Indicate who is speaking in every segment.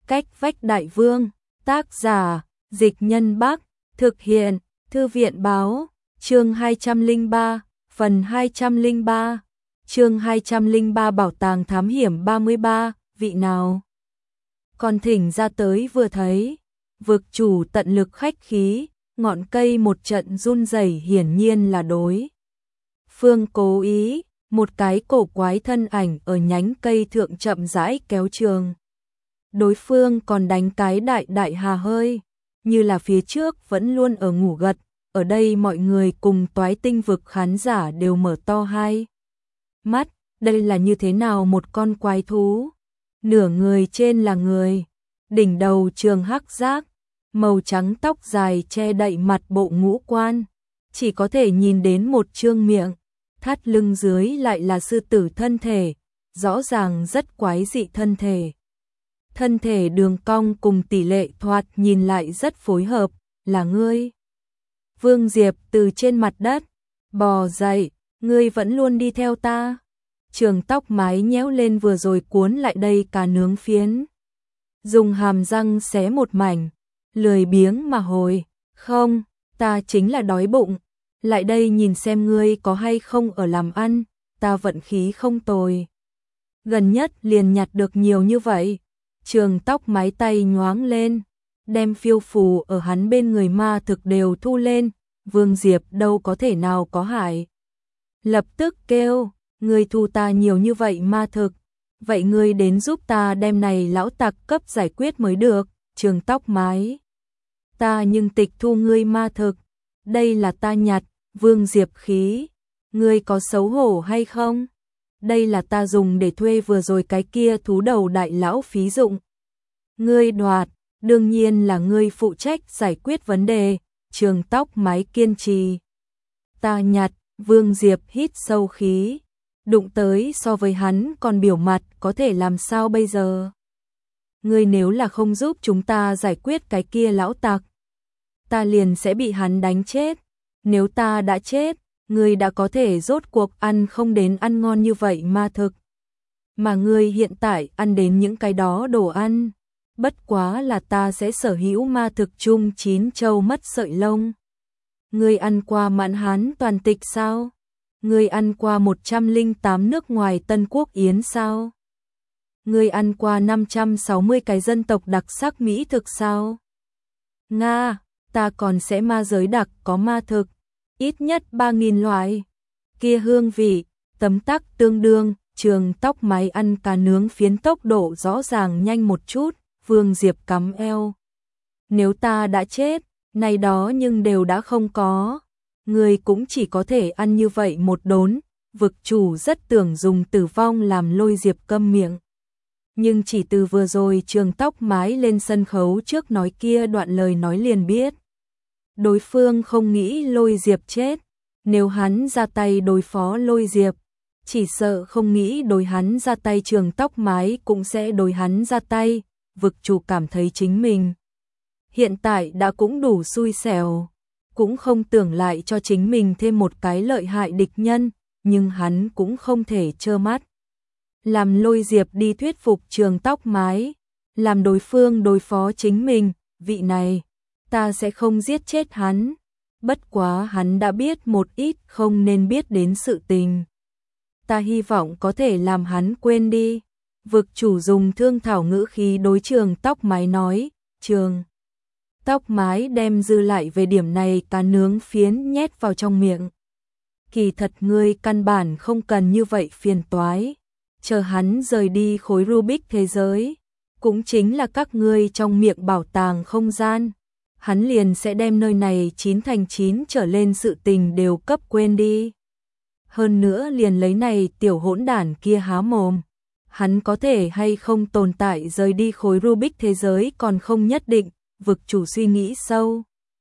Speaker 1: Cách vách đại vương, tác giả, Dịch Nhân Bắc, thực hiện, Thư viện báo, chương 203, phần 203, chương 203 bảo tàng thám hiểm 33, vị nào? Còn thỉnh ra tới vừa thấy, vực chủ tận lực khách khí, ngọn cây một trận run rẩy hiển nhiên là đối phương cố ý, một cái cổ quái thân ảnh ở nhánh cây thượng chậm rãi kéo trường. Đối phương còn đánh cái đại hà hơi, như là phía trước vẫn luôn ở ngủ gật, ở đây mọi người cùng toái tinh vực khán giả đều mở to hai mắt, đây là như thế nào một con quái thú, nửa người trên là người, đỉnh đầu trường hắc giác, màu trắng tóc dài che đậy mặt bộ ngũ quan, chỉ có thể nhìn đến một trương miệng, thắt lưng dưới lại là sư tử thân thể, rõ ràng rất quái dị thân thể. Thân thể đường cong cùng tỷ lệ thoạt nhìn lại rất phối hợp, là ngươi. Vương Diệp từ trên mặt đất bò dậy, ngươi vẫn luôn đi theo ta. Trường tóc mái nhéo lên vừa rồi cuốn lại đây cá nướng phiến. Dùng hàm răng xé một mảnh, lười biếng mà hồi, không, ta chính là đói bụng. Lại đây nhìn xem ngươi có hay không ở làm ăn, ta vận khí không tồi. Gần nhất liền nhặt được nhiều như vậy. Trường tóc mái tay nhoáng lên, đem phiêu phù ở hắn bên người ma thực đều thu lên, Vương Diệp đâu có thể nào có hại. Lập tức kêu, ngươi thu ta nhiều như vậy ma thực, vậy ngươi đến giúp ta đem này lão tặc cấp giải quyết mới được, trường tóc mái. Ta nhưng tịch thu ngươi ma thực, đây là ta nhặt, Vương Diệp khí, ngươi có xấu hổ hay không? Đây là ta dùng để thuê vừa rồi cái kia thú đầu đại lão phí dụng. Ngươi đoạt, đương nhiên là ngươi phụ trách giải quyết vấn đề, trường tóc mái kiên trì. Ta nhặt, Vương Diệp hít sâu khí, đụng tới so với hắn còn biểu mặt có thể làm sao bây giờ? Ngươi nếu là không giúp chúng ta giải quyết cái kia lão tặc, ta liền sẽ bị hắn đánh chết. Nếu ta đã chết, ngươi đã có thể rốt cuộc ăn không đến ăn ngon như vậy ma thực. Mà ngươi hiện tại ăn đến những cái đó đồ ăn, bất quá là ta sẽ sở hữu ma thực chung 9 châu mất sợi lông. Ngươi ăn qua mãn hán toàn tịch sao? Ngươi ăn qua 108 nước ngoài Tân Quốc Yến sao? Ngươi ăn qua 560 cái dân tộc đặc sắc mỹ thực sao? Nga, ta còn sẽ ma giới đặc có ma thực. Ít nhất 3.000 loại, kia hương vị, tấm tắc tương đương, trường tóc mái ăn cá nướng phiến tốc độ rõ ràng nhanh một chút, Vương Diệp cắm eo. Nếu ta đã chết, này đó nhưng đều đã không có, người cũng chỉ có thể ăn như vậy một đốn, vực chủ rất tưởng dùng tử vong làm Lôi Diệp câm miệng. Nhưng chỉ từ vừa rồi trường tóc mái lên sân khấu trước nói kia đoạn lời nói liền biết. Đối phương không nghĩ Lôi Diệp chết, nếu hắn ra tay đối phó Lôi Diệp, chỉ sợ không nghĩ đối hắn ra tay trường tóc mái cũng sẽ đối hắn ra tay, vực chủ cảm thấy chính mình. Hiện tại đã cũng đủ xui xẻo, cũng không tưởng lại cho chính mình thêm một cái lợi hại địch nhân, nhưng hắn cũng không thể trơ mắt. Làm Lôi Diệp đi thuyết phục trường tóc mái, làm đối phương đối phó chính mình, vị này. Ta sẽ không giết chết hắn, bất quá hắn đã biết một ít không nên biết đến sự tình. Ta hy vọng có thể làm hắn quên đi. Vực chủ dùng thương thảo ngữ khí đối trường tóc mái nói, trường tóc mái đem dư lại về điểm này cá nướng phiến nhét vào trong miệng. Kỳ thật ngươi căn bản không cần như vậy phiền toái, chờ hắn rời đi khối Rubik thế giới, cũng chính là các ngươi trong miệng bảo tàng không gian. Hắn liền sẽ đem nơi này 9 thành 9 trở lên sự tình đều cấp quên đi. Hơn nữa liền lấy này tiểu hỗn đản kia há mồm. Hắn có thể hay không tồn tại rời đi khối Rubik thế giới còn không nhất định, vực chủ suy nghĩ sâu.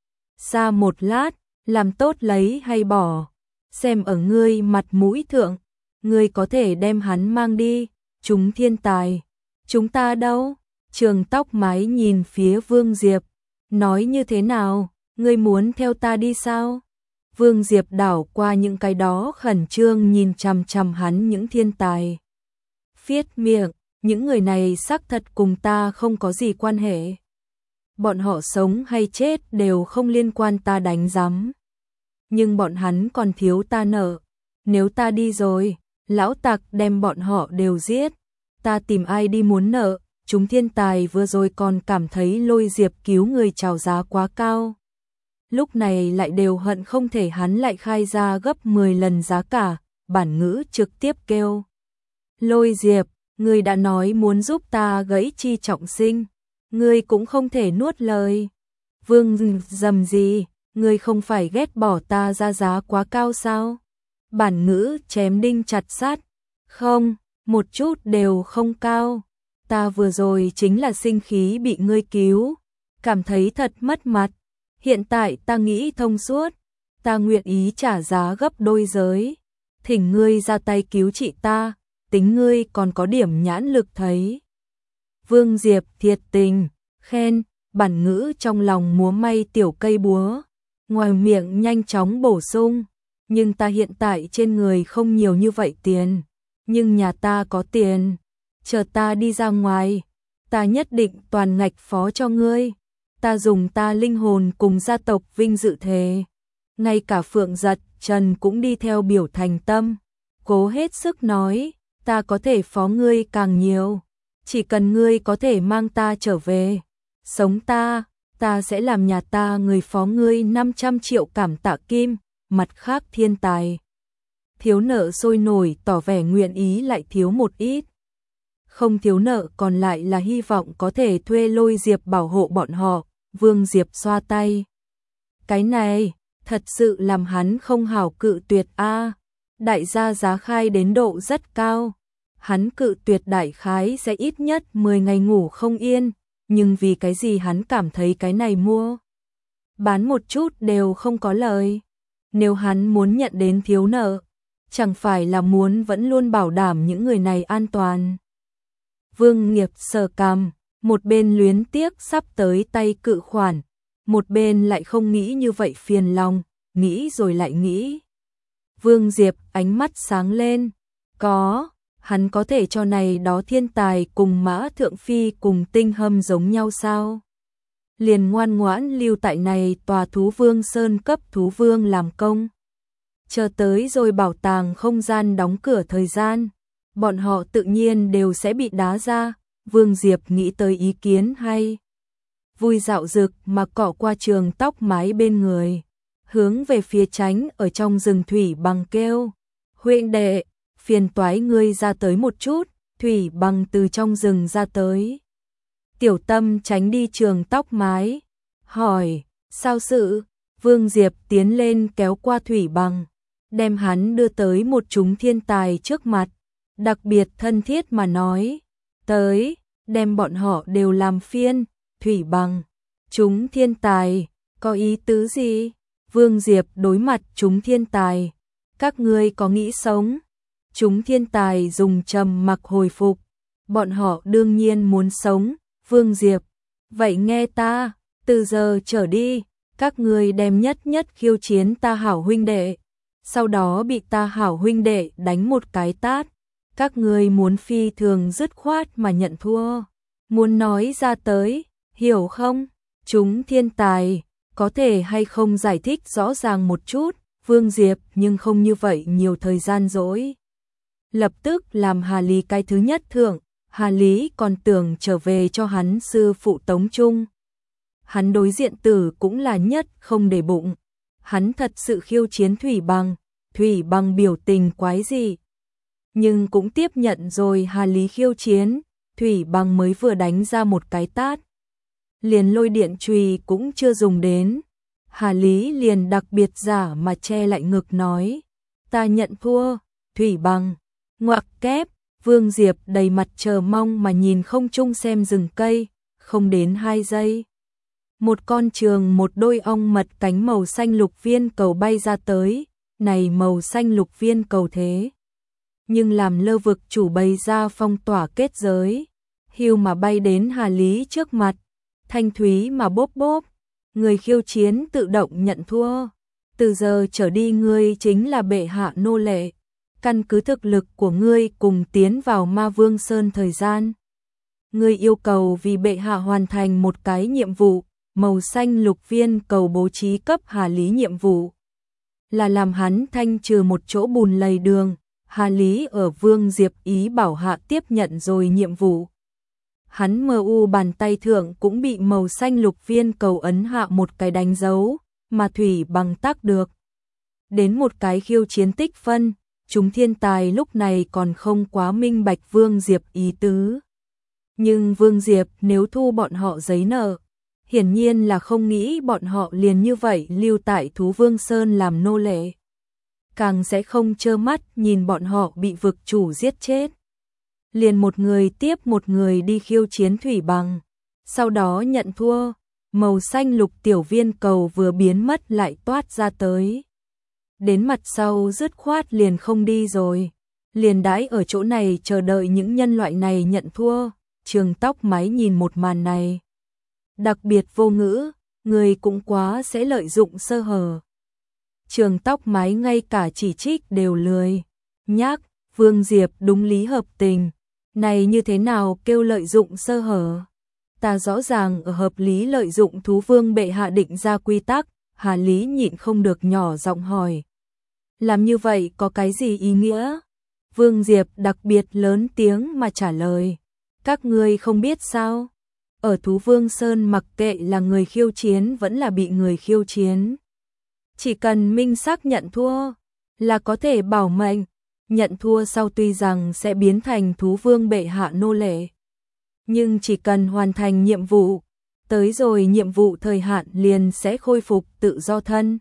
Speaker 1: Xa một lát, làm tốt lấy hay bỏ. Xem ở ngươi mặt mũi thượng, ngươi có thể đem hắn mang đi, chúng thiên tài. Chúng ta đâu? Trường tóc mái nhìn phía Vương Diệp. Nói như thế nào, ngươi muốn theo ta đi sao? Vương Diệp đảo qua những cái đó khẩn trương nhìn chằm chằm hắn những thiên tài. Phiết miệng, những người này xác thật cùng ta không có gì quan hệ. Bọn họ sống hay chết đều không liên quan ta đánh rắm. Nhưng bọn hắn còn thiếu ta nợ. Nếu ta đi rồi, lão tặc đem bọn họ đều giết. Ta tìm ai đi muốn nợ, chúng thiên tài vừa rồi còn cảm thấy Lôi Diệp cứu người chào giá quá cao. Lúc này lại đều hận không thể hắn lại khai ra gấp 10 lần giá cả, bản ngữ trực tiếp kêu. Lôi Diệp, ngươi đã nói muốn giúp ta gãy chi trọng sinh, ngươi cũng không thể nuốt lời. Vương dầm gì, ngươi không phải ghét bỏ ta ra giá quá cao sao? Bản ngữ chém đinh chặt sắt, không, một chút đều không cao. Ta vừa rồi chính là sinh khí bị ngươi cứu, cảm thấy thật mất mặt. Hiện tại ta nghĩ thông suốt, ta nguyện ý trả giá gấp đôi giới. Thỉnh ngươi ra tay cứu chị ta, tính ngươi còn có điểm nhãn lực thấy. Vương Diệp thiệt tình, khen, bản ngữ trong lòng múa may tiểu cây búa, ngoài miệng nhanh chóng bổ sung. Nhưng ta hiện tại trên người không nhiều như vậy tiền, nhưng nhà ta có tiền, chờ ta đi ra ngoài, ta nhất định toàn ngạch phó cho ngươi. Ta dùng ta linh hồn cùng gia tộc vinh dự thề. Ngay cả Phượng Giật, Trần cũng đi theo biểu thành tâm, cố hết sức nói, ta có thể phó ngươi càng nhiều, chỉ cần ngươi có thể mang ta trở về, sống ta sẽ làm nhà ta người phó ngươi 500 triệu cảm tạ kim. Mặt khác thiên tài thiếu nợ sôi nổi tỏ vẻ nguyện ý lại thiếu một ít. Không thiếu nợ còn lại là hy vọng có thể thuê Lôi Diệp bảo hộ bọn họ. Vương Diệp xoa tay. Cái này, thật sự làm hắn không hảo cự tuyệt a. Đại gia giá khai đến độ rất cao. Hắn cự tuyệt đại khái sẽ ít nhất 10 ngày ngủ không yên, nhưng vì cái gì hắn cảm thấy cái này mua bán một chút đều không có lời. Nếu hắn muốn nhận đến thiếu nợ, chẳng phải là muốn vẫn luôn bảo đảm những người này an toàn. Vương Nghiệp sờ cằm, một bên luyến tiếc sắp tới tay cự khoản, một bên lại không nghĩ như vậy phiền lòng, nghĩ rồi lại nghĩ. Vương Diệp ánh mắt sáng lên, hắn có thể cho này đó thiên tài cùng Mã Thượng Phi cùng Tinh Hâm giống nhau sao? Liền ngoan ngoãn lưu tại này tòa thú vương sơn cấp thú vương làm công. Chờ tới rồi bảo tàng không gian đóng cửa thời gian, bọn họ tự nhiên đều sẽ bị đá ra. Vương Diệp nghĩ tới ý kiến hay. Vui dạo dực mà cọ qua trường tóc mái bên người, hướng về phía tránh ở trong rừng Thủy Bằng kêu. Huynh đệ, phiền toái ngươi ra tới một chút. Thủy Bằng từ trong rừng ra tới. Tiểu Tâm tránh đi trường tóc mái, hỏi, sao sự? Vương Diệp tiến lên kéo qua Thủy Bằng, đem hắn đưa tới một chúng thiên tài trước mặt, đặc biệt thân thiết mà nói, tới, đem bọn họ đều làm phiên. Thủy Bằng, chúng thiên tài, có ý tứ gì? Vương Diệp đối mặt chúng thiên tài, các ngươi có nghĩ sống? Chúng thiên tài dùng trầm mặc hồi phục, bọn họ đương nhiên muốn sống. Vương Diệp, vậy nghe ta, từ giờ trở đi, các ngươi đem nhất khiêu chiến ta hảo huynh đệ, sau đó bị ta hảo huynh đệ đánh một cái tát, các ngươi muốn phi thường dứt khoát mà nhận thua, muốn nói ra tới, hiểu không? Chúng thiên tài, có thể hay không giải thích rõ ràng một chút? Vương Diệp nhưng không như vậy nhiều thời gian dỗi. Lập tức làm Hà Lý cái thứ nhất thưởng. Hà Lý còn tưởng trở về cho hắn sư phụ Tống Trung. Hắn đối diện tử cũng là nhất không để bụng. Hắn thật sự khiêu chiến Thủy Bằng biểu tình quái dị. Nhưng cũng tiếp nhận rồi Hà Lý khiêu chiến, Thủy Bằng mới vừa đánh ra một cái tát. Liền lôi điện chùy cũng chưa dùng đến. Hà Lý liền đặc biệt giả mà che lại ngực nói, ta nhận thua. Thủy Bằng, ngoặc kép. Vương Diệp đầy mặt chờ mong mà nhìn không trung xem rừng cây, không đến 2 giây. Một con trường một đôi ong mật cánh màu xanh lục viên cầu bay ra tới, này màu xanh lục viên cầu thế. Nhưng làm Lơ Vực chủ bày ra phong tỏa kết giới, hưu mà bay đến Hà Lý trước mặt, thanh thúy mà bốp bốp, người khiêu chiến tự động nhận thua. Từ giờ trở đi ngươi chính là bệ hạ nô lệ. căn cứ thực lực của ngươi cùng tiến vào Ma Vương Sơn thời gian. Ngươi yêu cầu vì bệ hạ hoàn thành một cái nhiệm vụ, màu xanh lục viên cầu bố trí cấp Hà Lý nhiệm vụ. Là làm hắn thanh trừ một chỗ bùn lầy đường, Hà Lý ở Vương Diệp ý bảo hạ tiếp nhận rồi nhiệm vụ. Hắn bàn tay thượng cũng bị màu xanh lục viên cầu ấn hạ một cái đánh dấu, mà thủy bằng tác được. Đến một cái khiêu chiến tích phân, chúng thiên tài lúc này còn không quá minh bạch Vương Diệp ý tứ. Nhưng Vương Diệp nếu thu bọn họ giấy nợ, hiển nhiên là không nghĩ bọn họ liền như vậy lưu tại Thú Vương Sơn làm nô lệ. Càng sẽ không trơ mắt nhìn bọn họ bị vực chủ giết chết. Liền một người tiếp một người đi khiêu chiến thủy bằng, sau đó nhận thua, màu xanh lục tiểu viên cầu vừa biến mất lại toát ra tới. Đến mặt sau dứt khoát liền không đi rồi, liền đãi ở chỗ này chờ đợi những nhân loại này nhận thua. Trường tóc máy nhìn một màn này, đặc biệt vô ngữ, người cũng quá sẽ lợi dụng sơ hở. Trường tóc máy ngay cả chỉ trích đều lười nhác, Vương Diệp đúng lý hợp tình, này như thế nào kêu lợi dụng sơ hở? Ta rõ ràng ở hợp lý lợi dụng thú vương bệ hạ định ra quy tắc. Hà Lý nhịn không được nhỏ giọng hỏi. Làm như vậy có cái gì ý nghĩa? Vương Diệp đặc biệt lớn tiếng mà trả lời. Các ngươi không biết sao? Ở Thú Vương Sơn mặc kệ là người khiêu chiến vẫn là bị người khiêu chiến. Chỉ cần minh xác nhận thua là có thể bảo mệnh. Nhận thua sau tuy rằng sẽ biến thành Thú Vương bệ hạ nô lệ. Nhưng chỉ cần hoàn thành nhiệm vụ, tới rồi nhiệm vụ thời hạn liền sẽ khôi phục tự do thân.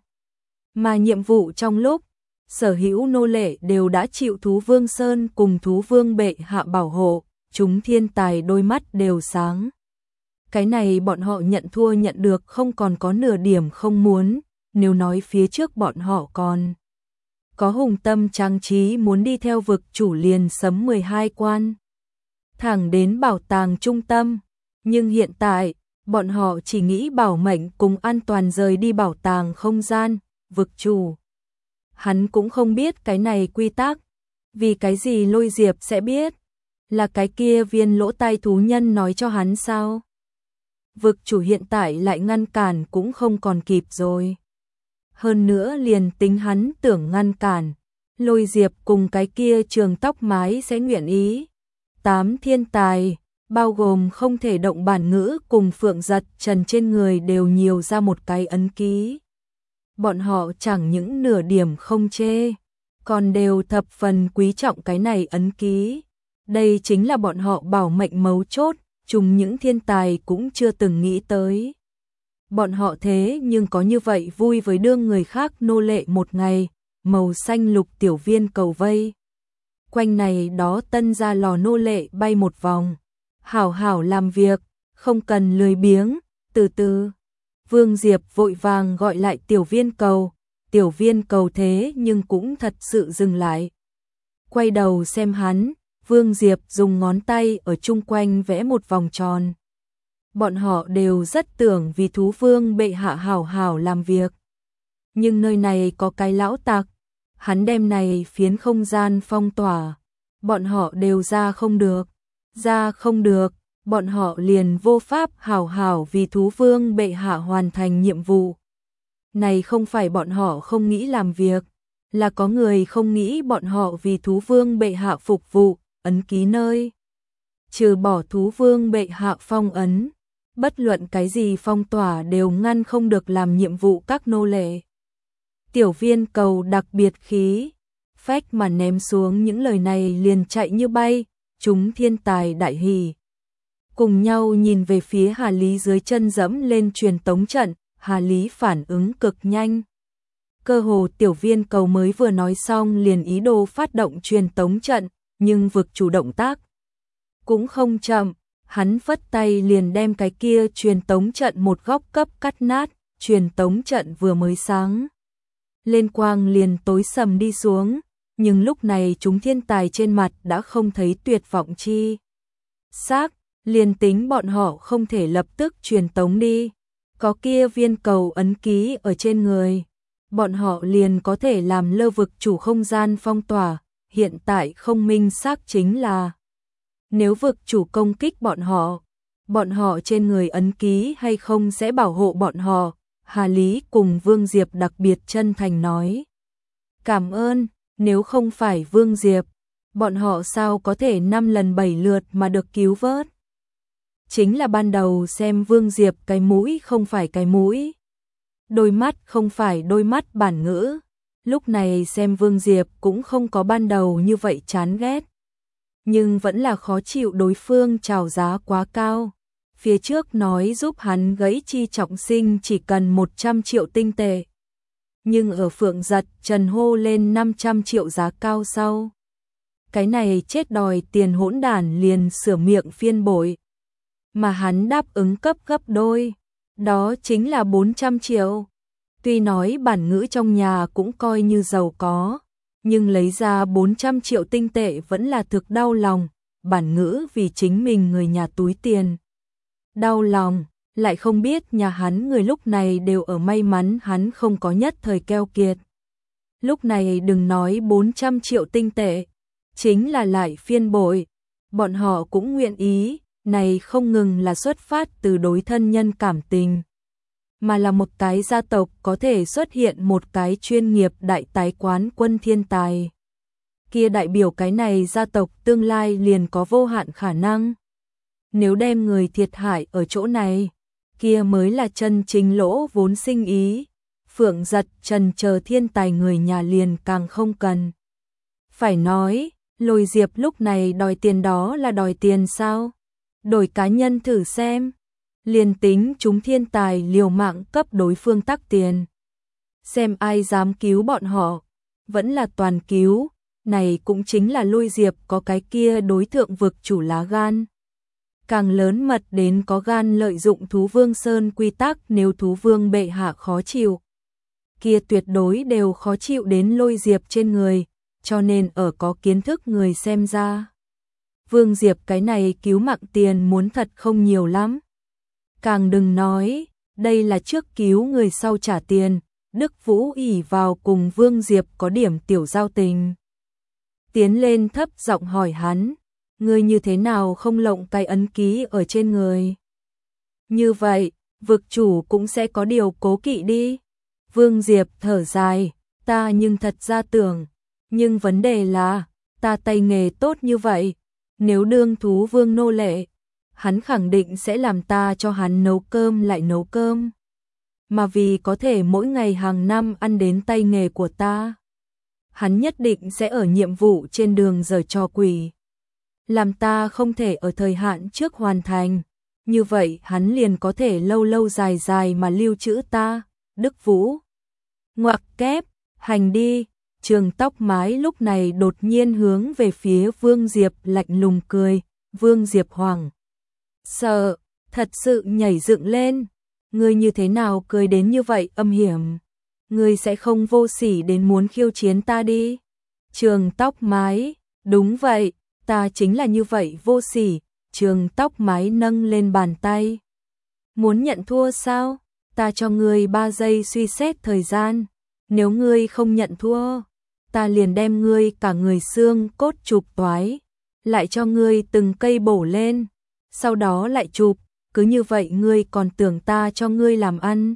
Speaker 1: Mà nhiệm vụ trong lúc, sở hữu nô lệ đều đã chịu Thú Vương Sơn cùng Thú Vương bệ hạ bảo hộ, chúng thiên tài đôi mắt đều sáng. Cái này bọn họ nhận thua nhận được không còn có nửa điểm không muốn, nếu nói phía trước bọn họ còn có hùng tâm trang trí muốn đi theo vực chủ liền sấm 12 quan. Thẳng đến bảo tàng trung tâm, nhưng hiện tại, bọn họ chỉ nghĩ bảo mệnh cùng an toàn rời đi bảo tàng không gian, vực chủ. Hắn cũng không biết cái này quy tắc, vì cái gì Lôi Diệp sẽ biết, là cái kia viên lỗ tai thú nhân nói cho hắn sao? Vực chủ hiện tại lại ngăn cản cũng không còn kịp rồi. Hơn nữa liền tính hắn tưởng ngăn cản, Lôi Diệp cùng cái kia trường tóc mái sẽ nguyện ý. 8 thiên tài, bao gồm không thể động bản ngữ cùng Phượng Giật Trần trên người đều nhiều ra một cái ấn ký. Bọn họ chẳng những nửa điểm không chê, còn đều thập phần quý trọng cái này ấn ký. Đây chính là bọn họ bảo mệnh mấu chốt, chúng những thiên tài cũng chưa từng nghĩ tới. Bọn họ thế nhưng có như vậy vui với đương người khác nô lệ một ngày, màu xanh lục tiểu viên cầu vây. Quanh này đó tân ra lò nô lệ bay một vòng. Hảo hảo làm việc, không cần lười biếng, từ từ. Vương Diệp vội vàng gọi lại tiểu viên cầu thế nhưng cũng thật sự dừng lại. Quay đầu xem hắn, Vương Diệp dùng ngón tay ở chung quanh vẽ một vòng tròn. Bọn họ đều rất tưởng vì thú vương bệ hạ hảo hảo làm việc. Nhưng nơi này có cái lão tặc, hắn đem này phiến không gian phong tỏa. Bọn họ đều ra không được, bọn họ liền vô pháp hảo hảo vì thú vương bệ hạ hoàn thành nhiệm vụ. Này không phải bọn họ không nghĩ làm việc, là có người không nghĩ bọn họ vì thú vương bệ hạ phục vụ, ấn ký nơi. Trừ bỏ thú vương bệ hạ phong ấn, bất luận cái gì phong tỏa đều ngăn không được làm nhiệm vụ các nô lệ. Tiểu viên cầu đặc biệt khí, phách mà ném xuống những lời này liền chạy như bay, chúng thiên tài đại hỉ. Cùng nhau nhìn về phía Hà Lý dưới chân dẫm lên truyền tống trận, Hà Lý phản ứng cực nhanh. Cơ hồ tiểu viên cầu mới vừa nói xong liền ý đồ phát động truyền tống trận, nhưng vực chủ động tác cũng không chậm, hắn phất tay liền đem cái kia truyền tống trận một góc cấp cắt nát, truyền tống trận vừa mới sáng lên quang liền tối sầm đi xuống, nhưng lúc này chúng thiên tài trên mặt đã không thấy tuyệt vọng chi sắc, liền tính bọn họ không thể lập tức truyền tống đi, có kia viên cầu ấn ký ở trên người, bọn họ liền có thể làm lơ vực chủ không gian phong tỏa, hiện tại không minh xác chính là nếu vực chủ công kích bọn họ trên người ấn ký hay không sẽ bảo hộ bọn họ. Hà Lý cùng Vương Diệp đặc biệt chân thành nói. Cảm ơn, nếu không phải Vương Diệp, bọn họ sao có thể 5 lần 7 lượt mà được cứu vớt. Chính là ban đầu xem Vương Diệp cái mũi không phải cái mũi, đôi mắt không phải đôi mắt bản ngữ. Lúc này xem Vương Diệp cũng không có ban đầu như vậy chán ghét, nhưng vẫn là khó chịu đối phương chào giá quá cao. Phía trước nói giúp hắn gãy chi trọng sinh chỉ cần 100 triệu tinh tệ, nhưng ở Phượng Giật Trần hô lên 500 triệu giá cao sau. Cái này chết đòi tiền hỗn đản liền sửa miệng phiên bội, mà hắn đáp ứng cấp gấp đôi, đó chính là 400 triệu. Tuy nói bản ngữ trong nhà cũng coi như giàu có, nhưng lấy ra 400 triệu tinh tệ vẫn là thực đau lòng. Bản ngữ vì chính mình người nhà túi tiền đau lòng, lại không biết nhà hắn người lúc này đều ở may mắn hắn không có nhất thời keo kiệt. Lúc này đừng nói 400 triệu tinh tệ, chính là lại phiên bội, bọn họ cũng nguyện ý. Này không ngừng là xuất phát từ đối thân nhân cảm tình, mà là một cái gia tộc có thể xuất hiện một cái chuyên nghiệp đại tái quán quân thiên tài. Kia đại biểu cái này gia tộc tương lai liền có vô hạn khả năng. Nếu đem người thiệt hại ở chỗ này, kia mới là chân chính lỗ vốn sinh ý. Phượng Giật Trần chờ thiên tài người nhà liền càng không cần. Phải nói, Lôi Diệp lúc này đòi tiền đó là đòi tiền sao? Đổi cá nhân thử xem. Liền tính chúng thiên tài liều mạng cấp đối phương tắc tiền, xem ai dám cứu bọn họ, vẫn là toàn cứu. Này cũng chính là Lôi Diệp có cái kia đối thượng vực chủ lá gan. Càng lớn mật đến có gan lợi dụng thú vương sơn quy tắc, nếu thú vương bệ hạ khó chịu, kia tuyệt đối đều khó chịu đến Lôi Diệp trên người, cho nên ở có kiến thức người xem ra. Vương Diệp cái này cứu mạng tiền muốn thật không nhiều lắm. Càng đừng nói, đây là trước cứu người sau trả tiền. Đức Vũ ỷ vào cùng Vương Diệp có điểm tiểu giao tình, tiến lên thấp giọng hỏi hắn, ngươi như thế nào không lộng cái ấn ký ở trên người? Như vậy, vực chủ cũng sẽ có điều cố kỵ đi. Vương Diệp thở dài, ta nhưng thật ra tưởng, nhưng vấn đề là, ta tay nghề tốt như vậy, nếu đương thú vương nô lệ, hắn khẳng định sẽ làm ta cho hắn nấu cơm lại nấu cơm. Mà vì có thể mỗi ngày hàng năm ăn đến tay nghề của ta, hắn nhất định sẽ ở nhiệm vụ trên đường giở trò quỷ, làm ta không thể ở thời hạn trước hoàn thành. Như vậy hắn liền có thể lâu lâu dài dài mà lưu trữ ta. Đức Vũ ngoặc kép, hành đi. Trường tóc mái lúc này đột nhiên hướng về phía Vương Diệp lạnh lùng cười. Vương Diệp hoảng sợ, thật sự nhảy dựng lên. Ngươi như thế nào cười đến như vậy âm hiểm? Ngươi sẽ không vô sỉ đến muốn khiêu chiến ta đi? Trường tóc mái, đúng vậy, ta chính là như vậy vô sỉ. Trường tóc mái nâng lên bàn tay. Muốn nhận thua sao? Ta cho ngươi 3 giây suy xét thời gian. Nếu ngươi không nhận thua, ta liền đem ngươi cả người xương cốt chụp toái, lại cho ngươi từng cây bổ lên, sau đó lại chụp. Cứ như vậy ngươi còn tưởng ta cho ngươi làm ăn?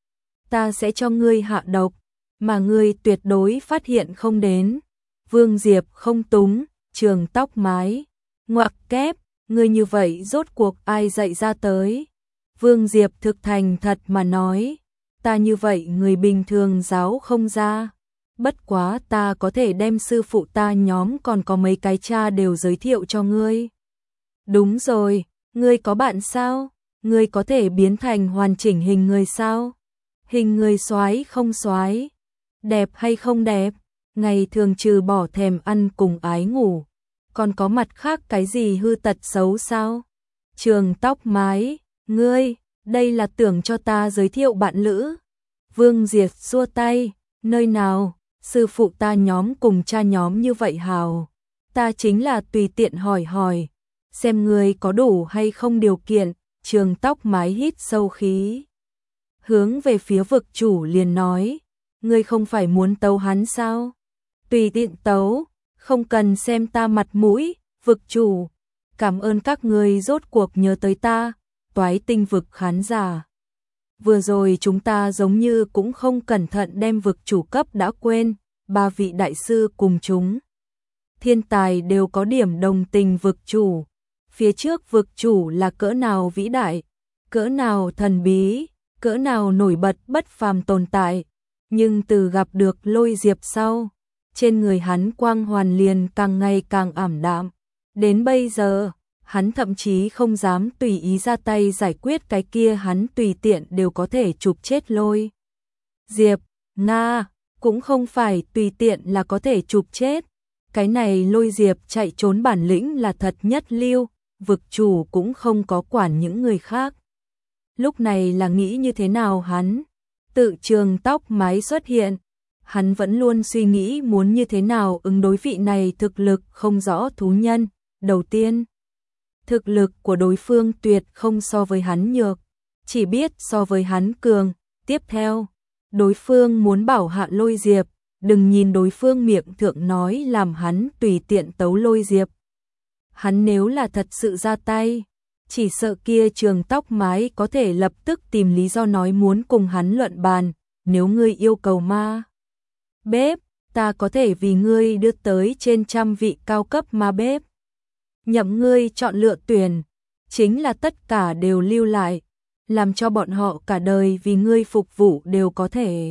Speaker 1: Ta sẽ cho ngươi hạ độc, mà ngươi tuyệt đối phát hiện không đến. Vương Diệp không túng, trường tóc mái, ngoặc kép, ngươi như vậy rốt cuộc ai dạy ra tới? Vương Diệp thực thành thật mà nói, ta như vậy người bình thường giáo không ra. Bất quá ta có thể đem sư phụ ta nhóm còn có mấy cái cha đều giới thiệu cho ngươi. Đúng rồi, ngươi có bạn sao? Ngươi có thể biến thành hoàn chỉnh hình người sao? Hình người soái không soái, đẹp hay không đẹp? Ngày thường trừ bỏ thèm ăn cùng ái ngủ, còn có mặt khác cái gì hư tật xấu sao? Trường tóc mái, ngươi, đây là tưởng cho ta giới thiệu bạn lữ. Vương Diệp xua tay, nơi nào, sư phụ ta nhóm cùng cha nhóm như vậy hào. Ta chính là tùy tiện hỏi hỏi, xem ngươi có đủ hay không điều kiện. Trường tóc mái hít sâu khí, hướng về phía vực chủ liền nói, ngươi không phải muốn tấu hắn sao? Tùy tiện tấu, Không cần xem ta mặt mũi, vực chủ. Cảm ơn các ngươi rốt cuộc nhớ tới ta, Toái Tinh vực khán giả. Vừa rồi chúng ta giống như cũng không cẩn thận đem vực chủ cấp đã quên, ba vị đại sư cùng chúng. Thiên tài đều có điểm đồng tình vực chủ. Phía trước vực chủ là cỡ nào vĩ đại, cỡ nào thần bí, cỡ nào nổi bật bất phàm tồn tại. Nhưng từ gặp được Lôi Diệp sau, trên người hắn quang hoàn liền càng ngày càng ảm đạm. Đến bây giờ, hắn thậm chí không dám tùy ý ra tay giải quyết cái kia, hắn tùy tiện đều có thể chụp chết Lôi Diệp. Nga, cũng không phải tùy tiện là có thể chụp chết. Cái này Lôi Diệp chạy trốn bản lĩnh là thật nhất lưu, vực chủ cũng không có quản những người khác. Lúc này là nghĩ như thế nào hắn? Tự Trường Tóc Mái xuất hiện, hắn vẫn luôn suy nghĩ muốn như thế nào ứng đối vị này thực lực không rõ thú nhân. Đầu tiên, thực lực của đối phương tuyệt không so với hắn nhược, chỉ biết so với hắn cường. Tiếp theo, đối phương muốn bảo hạ Lôi Diệp, đừng nhìn đối phương miệng thượng nói làm hắn tùy tiện tấu Lôi Diệp. Hắn nếu là thật sự ra tay, chỉ sợ kia Trường Tóc Mái có thể lập tức tìm lý do nói muốn cùng hắn luận bàn. Nếu ngươi yêu cầu ma bếp, ta có thể vì ngươi đưa tới trên 100 vị cao cấp ma bếp. Nhậm ngươi chọn lựa tuyển, chính là tất cả đều lưu lại, làm cho bọn họ cả đời vì ngươi phục vụ đều có thể.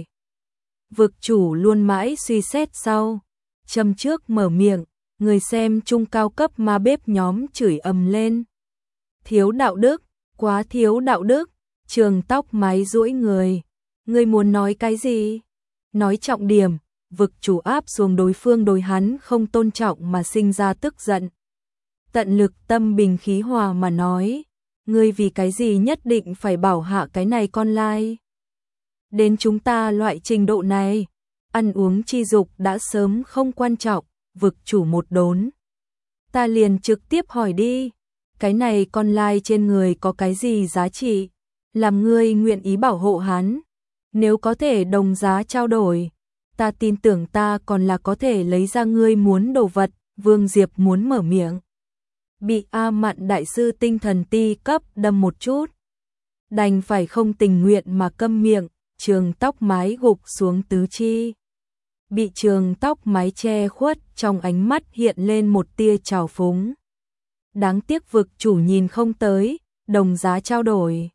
Speaker 1: Vực chủ luôn mãi suy xét sau, châm trước mở miệng, người xem trung cao cấp ma bếp nhóm chửi ầm lên. Thiếu đạo đức, quá thiếu đạo đức. Trường Tóc Mái duỗi người. Ngươi muốn nói cái gì? Nói trọng điểm. Vực chủ áp xuống đối phương đối hắn không tôn trọng mà sinh ra tức giận. Tận lực tâm bình khí hòa mà nói. Ngươi vì cái gì nhất định phải bảo hạ cái này con lai? Đến chúng ta loại trình độ này, ăn uống chi dục đã sớm không quan trọng. Vực chủ một đốn. Ta liền trực tiếp hỏi đi. Cái này con lai trên người có cái gì giá trị, làm ngươi nguyện ý bảo hộ hắn? Nếu có thể đồng giá trao đổi, ta tin tưởng ta còn là có thể lấy ra ngươi muốn đồ vật. Vương Diệp muốn mở miệng, bị A Mạn đại sư tinh thần ti cấp đâm một chút, đành phải không tình nguyện mà câm miệng. Trường Tóc Mái gục xuống tứ chi, bị Trường Tóc Mái che khuất, trong ánh mắt hiện lên một tia trào phúng. Đáng tiếc vực chủ nhìn không tới, đồng giá trao đổi.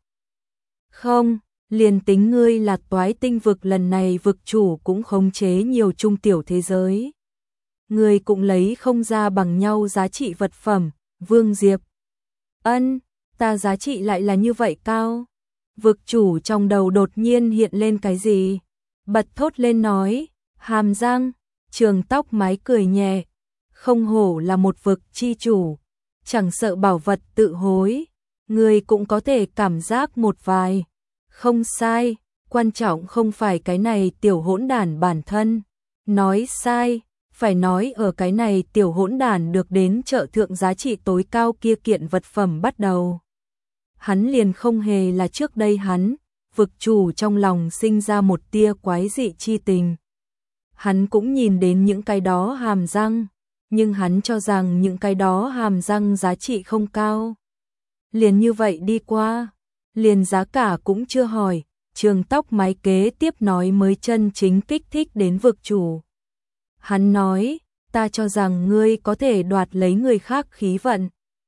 Speaker 1: Không, liền tính ngươi là Toái Tinh vực, lần này vực chủ cũng khống chế nhiều trung tiểu thế giới. Ngươi cũng lấy không ra bằng nhau giá trị vật phẩm. Vương Diệp. Ân, ta giá trị lại là như vậy cao. Vực chủ trong đầu đột nhiên hiện lên cái gì? Bật thốt lên nói, hàm răng. Trường Tóc Mái cười nhẹ. Không hổ là một vực chi chủ, chẳng sợ bảo vật tự hối, người cũng có thể cảm giác một vài. Không sai, quan trọng không phải cái này tiểu hỗn đản bản thân. Nói sai, phải nói ở cái này tiểu hỗn đản được đến trợ thượng giá trị tối cao kia kiện vật phẩm bắt đầu. Hắn liền không hề là trước đây hắn, vực chủ trong lòng sinh ra một tia quái dị chi tình. Hắn cũng nhìn đến những cái đó hàm răng, nhưng hắn cho rằng những cái đó hàm răng giá trị không cao. Liền như vậy đi qua, liền giá cả cũng chưa hỏi. Trường Tóc Mái kế tiếp nói mới chân chính kích thích đến vực chủ. Hắn nói, ta cho rằng ngươi có thể đoạt lấy người khác khí vận.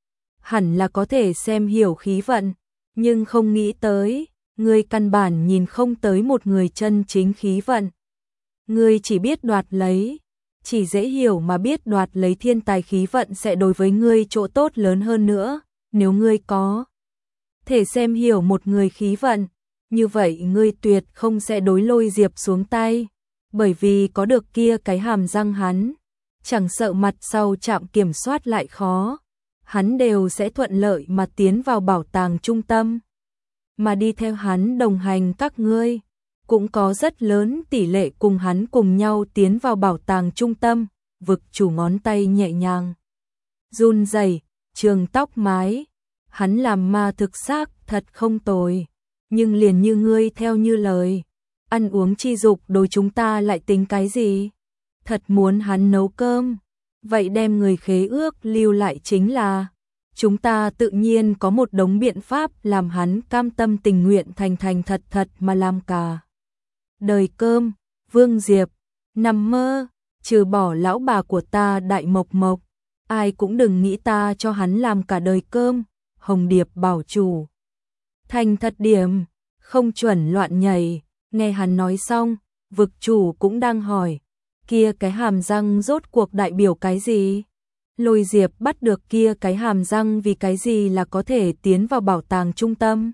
Speaker 1: Hẳn là có thể xem hiểu khí vận, nhưng không nghĩ tới, ngươi căn bản nhìn không tới một người chân chính khí vận. Ngươi chỉ biết đoạt lấy, chỉ dễ hiểu mà biết đoạt lấy thiên tài khí vận sẽ đối với ngươi chỗ tốt lớn hơn nữa. Nếu ngươi có thể xem hiểu một người khí vận, như vậy ngươi tuyệt không sẽ đối Lôi Diệp xuống tay, bởi vì có được kia cái hàm răng hắn, chẳng sợ mặt sau trạm kiểm soát lại khó, hắn đều sẽ thuận lợi mà tiến vào bảo tàng trung tâm. Mà đi theo hắn đồng hành các ngươi, cũng có rất lớn tỷ lệ cùng hắn cùng nhau tiến vào bảo tàng trung tâm. Vực chủ ngón tay nhẹ nhàng run rẩy. Trường Tóc Mái, hắn làm ma thực xác thật không tồi, nhưng liền như ngươi theo như lời, ăn uống chi dục đối chúng ta lại tính cái gì? Thật muốn hắn nấu cơm, Vậy đem người khế ước lưu lại chính là, chúng ta tự nhiên có một đống biện pháp làm hắn cam tâm tình nguyện thành thành thật thật mà làm cả đời cơm. Vương Diệp, nằm mơ, trừ bỏ lão bà của ta Đại Mộc Mộc, ai cũng đừng nghĩ ta cho hắn làm cả đời cơm. Hồng Điệp bảo chủ, thành thật điểm, không chuẩn loạn nhảy. Nghe hắn nói xong, vực chủ cũng đang hỏi, kia cái hàm răng rốt cuộc đại biểu cái gì? Lôi Diệp bắt được kia cái hàm răng vì cái gì là có thể tiến vào bảo tàng trung tâm?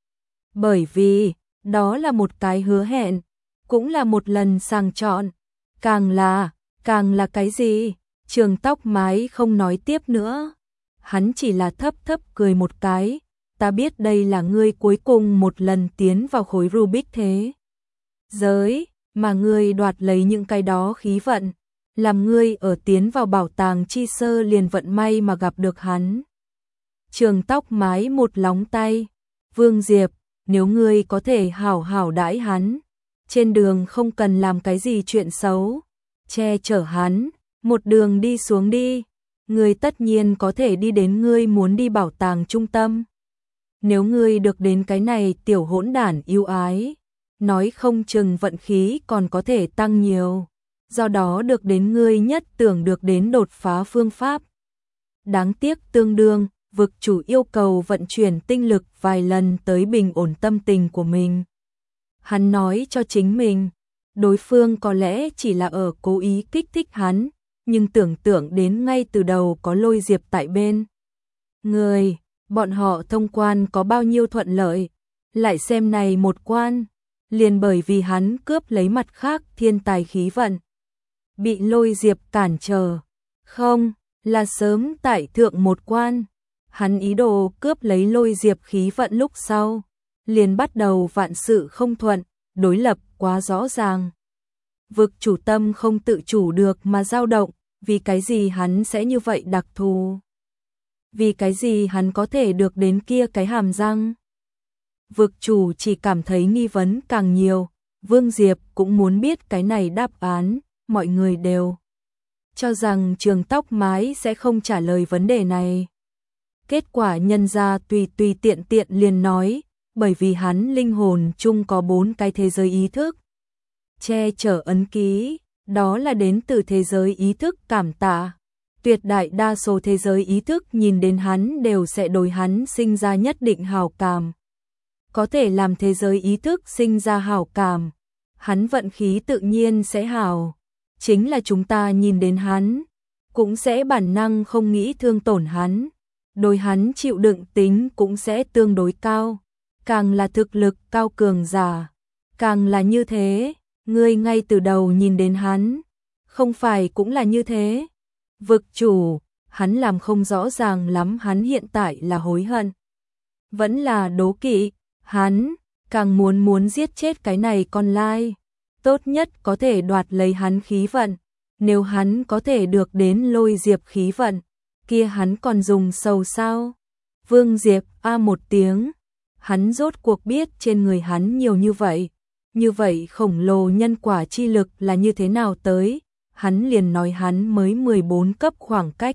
Speaker 1: Bởi vì, đó là một cái hứa hẹn, cũng là một lần sàng chọn. Càng là cái gì? Trường Tóc Mái không nói tiếp nữa. Hắn chỉ là thấp thấp cười một cái. Ta biết đây là ngươi cuối cùng một lần tiến vào khối Rubik thế giới, mà ngươi đoạt lấy những cái đó khí vận, làm ngươi ở tiến vào bảo tàng chi sơ liền vận may mà gặp được hắn. Trường Tóc Mái một lóng tay, Vương Diệp, nếu ngươi có thể hảo hảo đãi hắn, trên đường không cần làm cái gì chuyện xấu, che chở hắn, một đường đi xuống đi, ngươi tất nhiên có thể đi đến ngươi muốn đi bảo tàng trung tâm. Nếu ngươi được đến cái này tiểu hỗn đản yêu ái, nói không chừng vận khí còn có thể tăng nhiều, do đó được đến ngươi nhất tưởng được đến đột phá phương pháp. Đáng tiếc tương đương, vực chủ yêu cầu vận chuyển tinh lực vài lần tới bình ổn tâm tình của mình. Hắn nói cho chính mình, đối phương có lẽ chỉ là ở cố ý kích thích hắn, nhưng tưởng tượng đến ngay từ đầu có Lôi Diệp tại bên người, bọn họ thông quan có bao nhiêu thuận lợi, lại xem này một quan, liền bởi vì hắn cướp lấy mặt khác thiên tài khí vận, bị Lôi Diệp cản trở, không, là sớm tại thượng một quan, hắn ý đồ cướp lấy Lôi Diệp khí vận lúc sau, liền bắt đầu vạn sự không thuận, đối lập quá rõ ràng. Vực chủ tâm không tự chủ được mà dao động, vì cái gì hắn sẽ như vậy đặc thù? Vì cái gì hắn có thể được đến kia cái hàm răng? Vực chủ chỉ cảm thấy nghi vấn càng nhiều, Vương Diệp cũng muốn biết cái này đáp án, mọi người đều cho rằng Trường Tóc Mái sẽ không trả lời vấn đề này. Kết quả nhân ra tùy tiện liền nói, bởi vì hắn linh hồn chung có 4 cái thế giới ý thức. Che chở ấn ký, đó là đến từ thế giới ý thức cảm tạ. Tuyệt đại đa số thế giới ý thức nhìn đến hắn đều sẽ đối hắn sinh ra nhất định hảo cảm. Có thể làm thế giới ý thức sinh ra hảo cảm, hắn vận khí tự nhiên sẽ hảo. Chính là chúng ta nhìn đến hắn, cũng sẽ bản năng không nghĩ thương tổn hắn. Đối hắn chịu đựng tính cũng sẽ tương đối cao. Càng là thực lực cao cường giả, càng là như thế. Ngươi ngay từ đầu nhìn đến hắn, không phải cũng là như thế? Vực chủ, hắn làm không rõ ràng lắm hắn hiện tại là hối hận, vẫn là đố kỵ, hắn càng muốn giết chết cái này con lai, tốt nhất có thể đoạt lấy hắn khí vận, nếu hắn có thể được đến Lôi Diệp khí vận, kia hắn còn dùng sầu sao? Vương Diệp a một tiếng, hắn rốt cuộc biết trên người hắn nhiều như vậy khổng lồ nhân quả chi lực là như thế nào tới, hắn liền nói hắn mới 14 cấp khoảng cách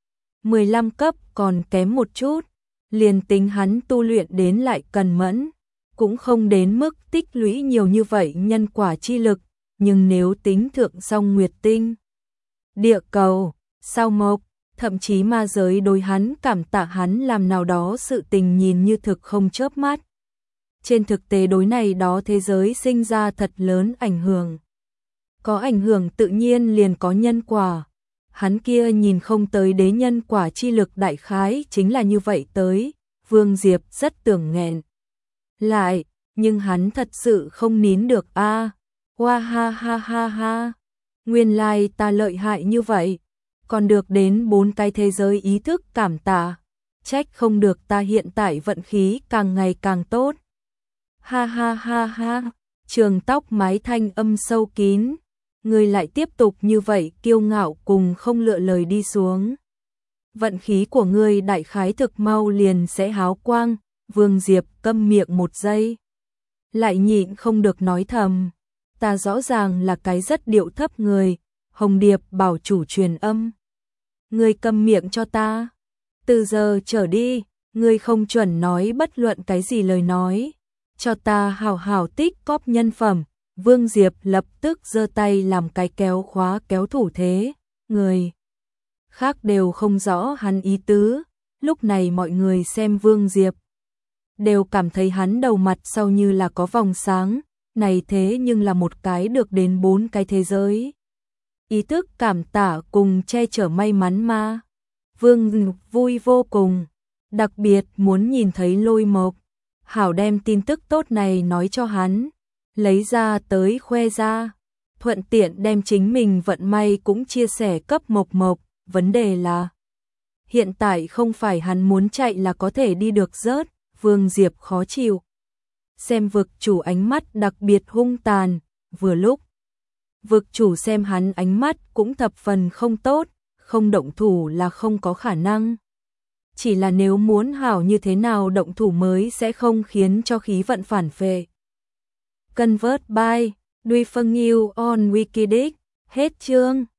Speaker 1: 15 cấp còn kém một chút, liền tính hắn tu luyện đến lại cần mẫn, cũng không đến mức tích lũy nhiều như vậy nhân quả chi lực, nhưng nếu tính thượng song nguyệt tinh, địa cầu, sao mộc, thậm chí ma giới đối hắn cảm tạ hắn làm nào đó sự tình nhìn như thực không chớp mắt. Trên thực tế đối này đó thế giới sinh ra thật lớn ảnh hưởng. Có ảnh hưởng tự nhiên liền có nhân quả. Hắn kia nhìn không tới đế nhân quả chi lực đại khái chính là như vậy tới. Vương Diệp rất tưởng nghẹn lại, nhưng hắn thật sự không nín được a. Hoa ha ha ha ha. Nguyên lai ta lợi hại như vậy, còn được đến 4 cái thế giới ý thức cảm tạ. Trách không được ta hiện tại vận khí càng ngày càng tốt. Ha ha ha ha, Trường Tóc Mái thanh âm sâu kín, ngươi lại tiếp tục như vậy kiêu ngạo cùng không lựa lời đi xuống. Vận khí của ngươi đại khái thực mau liền sẽ háo quang. Vương Diệp câm miệng một giây, lại nhịn không được nói thầm, ta rõ ràng là cái rất điệu thấp người. Hồng Điệp bảo chủ truyền âm, Ngươi câm miệng cho ta. Từ giờ trở đi, ngươi không chuẩn nói bất luận cái gì lời nói. Cho ta hảo hảo tích cóp nhân phẩm. Vương Diệp lập tức giơ tay làm cái kéo khóa kéo thủ thế. Người khác đều không rõ hắn ý tứ. Lúc này mọi người xem Vương Diệp đều cảm thấy hắn đầu mặt sau như là có vòng sáng. Này thế nhưng là một cái được đến 4 cái thế giới. Ý thức cảm tạ cùng che chở may mắn mà. Vương vui vô cùng, đặc biệt muốn nhìn thấy Lôi Mộc. Hảo đem tin tức tốt này nói cho hắn, lấy ra tới khoe ra, thuận tiện đem chính mình vận may cũng chia sẻ cấp Mộc Mộc. Vấn đề là hiện tại không phải hắn muốn chạy là có thể đi được rớt. Vương Diệp khó chịu. Xem vực chủ ánh mắt đặc biệt hung tàn, vừa lúc vực chủ xem hắn ánh mắt cũng thập phần không tốt, không động thủ là không có khả năng. Chỉ là nếu muốn hảo như thế nào động thủ mới sẽ không khiến cho khí vận phản phệ. Convert by Duy Phân Nghiêu on Wikidic. Hết chương.